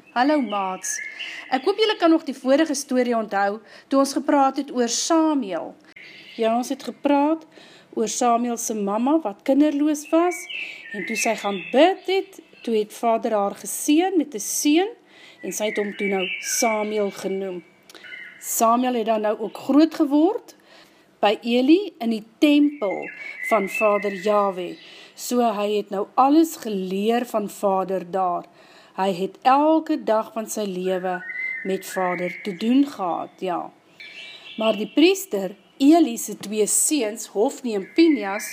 Hallo maats, ek hoop julle kan nog die vorige storie onthou, toe ons gepraat het oor Samuel. Ja, ons het gepraat oor Samuel se mamma, wat kinderloos was, en toe sy gaan bid het, toe het vader haar geseën met 'n seun, en sy het hom toe nou Samuel genoem. Samuel het dan nou ook groot geword, by Eli in die tempel van vader Jahwe, so hy het nou alles geleer van vader daar. Hy het elke dag van sy lewe met vader te doen gehad, ja. Maar die priester, Eli se 2 seuns, Hofni en Pinjas,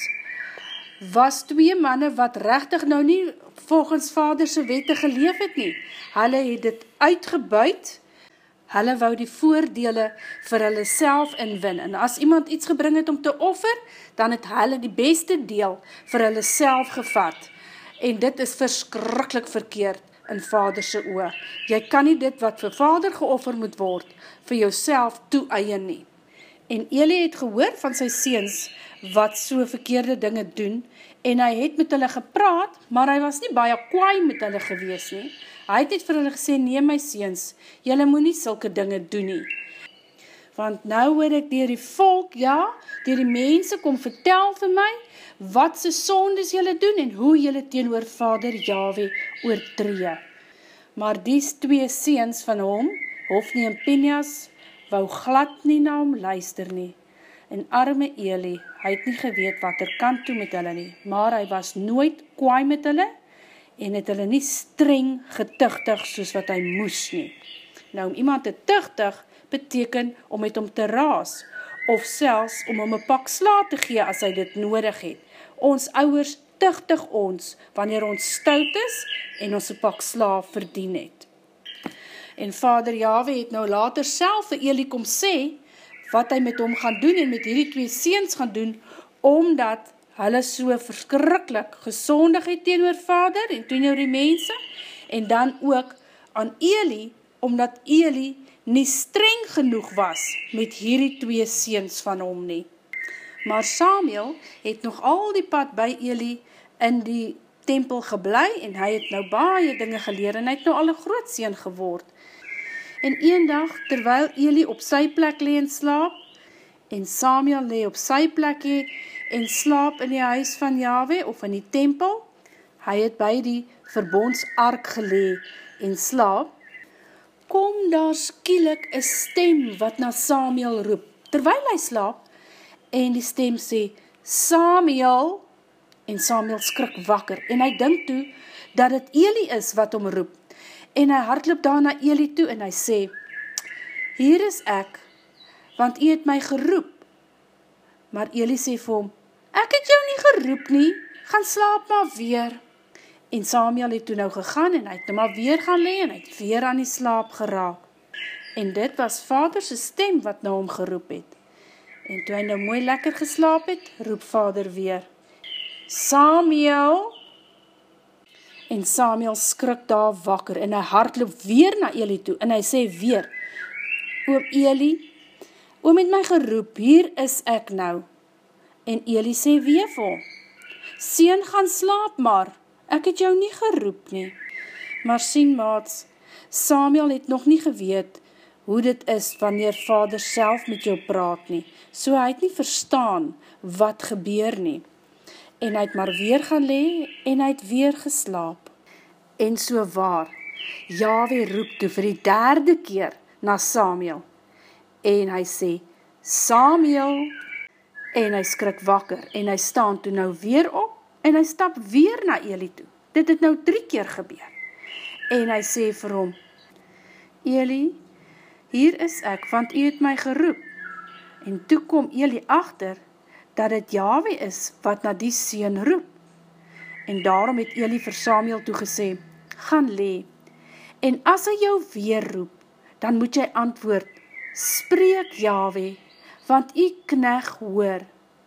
was 2 manne wat regtig nou nie volgens vader se wette geleef het nie. Hulle het dit uitgebuit, hulle wou die voordele vir hulle self inwin, en as iemand iets gebring het om te offer, dan het hulle die beste deel vir hulle self gevat. En dit is verskriklik verkeerd in vader se oë. Jy kan nie dit wat vir vader geoffer moet word, vir jouself toeëien nie. En Eli het gehoor van sy seuns wat so verkeerde dinge doen, en hy het met hulle gepraat, maar hy was nie baie kwaai met hulle gewees nie. Hy het net vir hulle gesê, nee my seuns, julle moet nie sulke dinge doen nie. Want nou hoor ek deur die volk, ja, deur die mense kom vertel vir my, wat se sondes julle doen, en hoe julle teenoor vader Jahwe oortree. Maar die 2 seuns van hom, Hofni en Pinjas, wou glad nie na hom luister nie. En arme Eli, hy het nie geweet wat kant toe met hulle nie, maar hy was nooit kwaai met hulle, en het hulle nie streng getuigtig soos wat hy moes nie. Nou, om iemand te tuigtig, beteken om met hom te raas, of selfs om hom 'n pak slaag te gee as hy dit nodig het. Ons ouers tuigtig ons, wanneer ons stout is, en ons 'n pak slaag verdien het. En vader Jahwe het nou later self vir Eli kom sê, wat hy met hom gaan doen, en met hierdie 2 seuns gaan doen, omdat hulle so verskriklik gesondig het teenoor vader, en teenoor die mense, en dan ook aan Eli, omdat Eli nie streng genoeg was, met hierdie 2 seuns van hom nie. Maar Samuel het nog al die pad by Eli in die tempel gebly, en hy het nou baie dinge geleer, en hy het nou al 'n groot seun geword. En eendag, terwyl Eli op sy plek lê en slaap, en Samuel lê op sy plek en slaap in die huis van Jahwe, of in die tempel, hy het by die verbondsark gelê en slaap, kom daar skielik 'n stem wat na Samuel roep, terwyl hy slaap, en die stem sê, Samuel, en Samuel skrik wakker, en hy dink toe, dat het Eli is wat hom roep, en hy hardloop daar na Eli toe, en hy sê, hier is ek, want u het my geroep, maar Eli sê vir hom, ek het jou nie geroep nie, gaan slaap maar weer, en Samuel het toe nou gegaan, en hy het nou maar weer gaan lê, en hy het weer aan die slaap geraak, en dit was vader se stem wat nou hom geroep het, en toe hy nou mooi lekker geslaap het, roep vader weer, Samuel, en Samuel skrik daar wakker, en hy hardloop weer na Eli toe, en hy sê weer, oom Eli, oom het my geroep, hier is ek nou, en Eli sê weer vir hom, seun gaan slaap maar, ek het jou nie geroep nie, maar sien maats, Samuel het nog nie geweet, hoe dit is wanneer vader self met jou praat nie, so hy het nie verstaan wat gebeur nie, en hy het maar weer gaan lê, en hy het weer geslaap, en so waar, Jahwe roep toe vir die 3de keer na Samuel, en hy sê, Samuel, en hy skrik wakker, en hy staan toe nou weer op, en hy stap weer na Eli toe, dit het nou 3 keer gebeur, en hy sê vir hom, Eli, hier is ek, want u het my geroep, en toe kom Eli agter, dat het Jahwe is, wat na die seun roep, en daarom het Eli vir Samuel toegesê, gaan lê, en as hy jou weer roep, dan moet jy antwoord, spreek Jahwe, want u knegg hoor.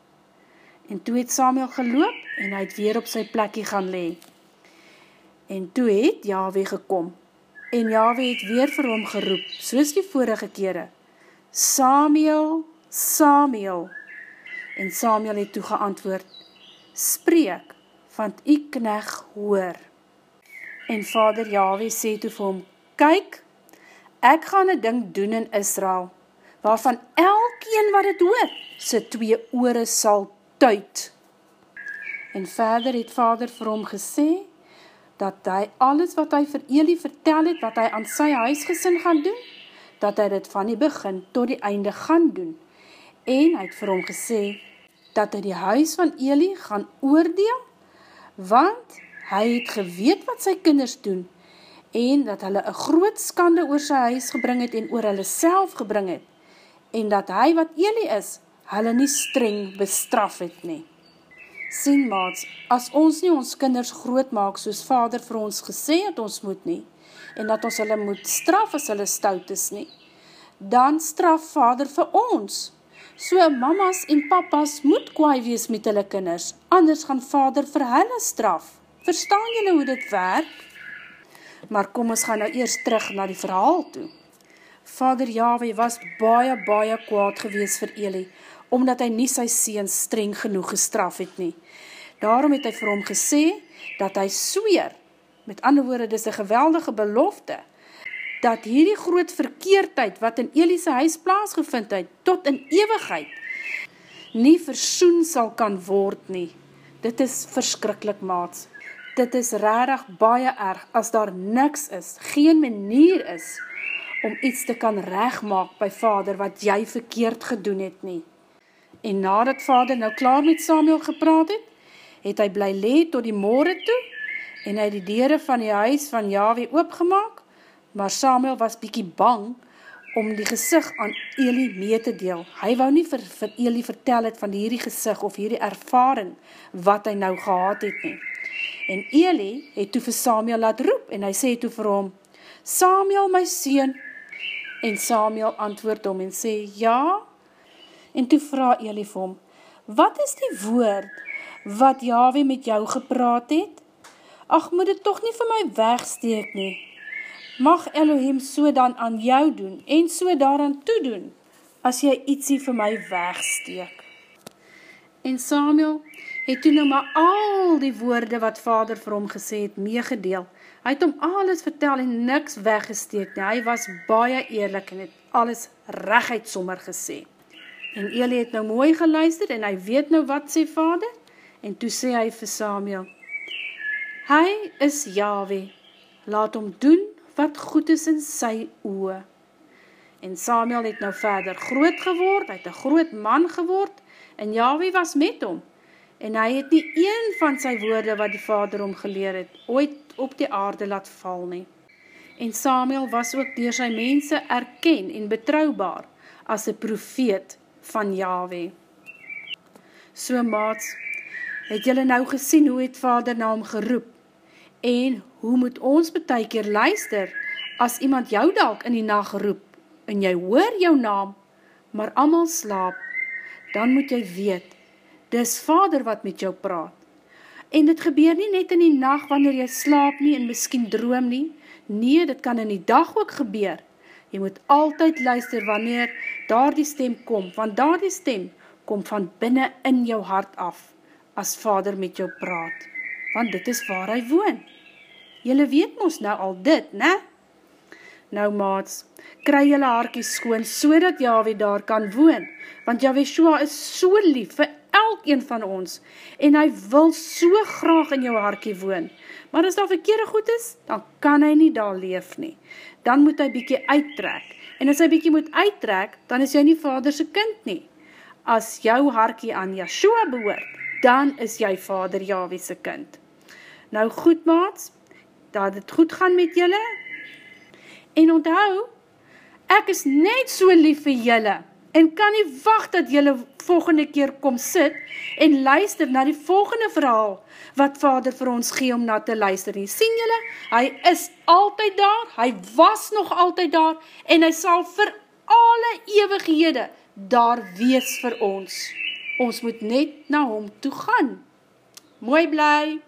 En toe het Samuel geloop, en hy het weer op sy plekkie gaan lê. En toe het Jahwe gekom, en Jahwe het weer vir hom geroep, soos die vorige kere, Samuel, Samuel. En Samuel het toe geantwoord, spreek, want u knegg hoor. En vader Jahwe sê toe vir hom, kyk, ek gaan 'n ding doen in Israel, waarvan elkeen wat het hoor, sy 2 ore sal tuit. En verder het Vader vir hom gesê, dat hy alles wat hy vir Eli vertel het, wat hy aan sy huisgesin gaan doen, dat hy dit van die begin tot die einde gaan doen. En hy het vir hom gesê, dat hy die huis van Eli gaan oordeel, want hy het geweet wat sy kinders doen, en dat hulle 'n groot skande oor sy huis gebring het, en oor hulle self gebring het, en dat hy wat Eli is, hulle nie streng bestraf het nie. Sien maats, as ons nie ons kinders groot maak, soos Vader vir ons gesê het ons moet nie, en dat ons hulle moet straf as hulle stout is nie, dan straf Vader vir ons. So mamas en papas moet kwaai wees met hulle kinders, anders gaan Vader vir hulle straf. Verstaan julle hoe dit werk? Maar kom ons gaan nou eers terug na die verhaal toe. Vader Jahwe was baie kwaad gewees vir Eli, omdat hy nie sy seuns streng genoeg gestraf het nie. Daarom het hy vir hom gesê, dat hy sweer, met ander woorde, dis 'n geweldige belofte, dat hierdie groot verkeerdheid, wat in Eli se huis plaasgevind het, tot in ewigheid, nie versoen sal kan word nie. Dit is verskriklik, maats. Dit is regtig baie erg, as daar niks is, geen manier is, om iets te kan regmaak by Vader, wat jy verkeerd gedoen het nie. En nadat Vader nou klaar met Samuel gepraat het hy bly lê tot die môre toe, en hy het die deure van die huis van Jahwe oopgemaak, maar Samuel was bietjie bang, om die gesig aan Eli mee te deel. Hy wou nie vir Eli vertel het van hierdie gesig, of hierdie ervaring, wat hy nou gehad het nie. En Eli het toe vir Samuel laat roep, en hy sê toe vir hom, Samuel my seun, en Samuel antwoord hom en sê, ja, en toe vra Eli vir hom, wat is die woord, wat Jahwe met jou gepraat het? Ag, moet dit tog nie vir my wegsteek nie. Mag Elohim so dan aan jou doen, en so daaraan toedoen, as jy ietsie vir my wegsteek. En Samuel het toe nou maar al die woorde wat Vader vir hom gesê het, meegedeel. Hy het hom alles vertel en niks weggesteek nie. Hy was baie eerlik en het alles reguit sommer gesê. En Eli het nou mooi geluister en hy weet nou wat sê Vader. En toe sê hy vir Samuel, hy is Jahwe, laat hom doen wat goed is in sy oë. En Samuel het nou verder groot geword, hy het 'n groot man geword, en Jahwe was met hom. En hy het nie een van sy woorde wat die Vader hom geleer het, ooit op die aarde laat val nie. En Samuel was ook deur sy mense erken en betroubaar as 'n profeet van Jahwe. So maats, het julle nou gesien hoe het Vader na hom geroep? En hoe moet ons baie keer luister, as iemand jou dalk in die nag roep, en jy hoor jou naam, maar almal slaap, dan moet jy weet, dis Vader wat met jou praat. En dit gebeur nie net in die nag wanneer jy slaap nie en miskien droom nie. Nee, dit kan in die dag ook gebeur. Jy moet altyd luister wanneer daardie stem kom, want daardie stem kom van binne in jou hart af, as Vader met jou praat. Want dit is waar hy woon. Julle weet mos nou al dit, né? Nou maats, kry julle hartjies skoon, sodat Jahwe daar kan woon, want Jahweshua is so lief vir elkeen van ons, en hy wil so graag in jou hartjie woon. Maar as daar verkeerde goed is, dan kan hy nie daar leef nie. Dan moet hy bietjie uittrek, en as hy bietjie moet uittrek, dan is jy nie Vader se kind nie. As jou hartjie aan Yeshua behoort, dan is jy Vader Jahwe se kind. Nou goed maats, dat het goed gaan met julle, en onthou, ek is net so lief vir julle, en kan nie wag dat julle volgende keer kom sit, en luister na die volgende verhaal, wat Vader vir ons gee om na te luister nie. Sien julle, hy is altyd daar, hy was nog altyd daar, en hy sal vir alle ewighede daar wees vir ons. Ons moet net na hom toe gaan. Mooi bly!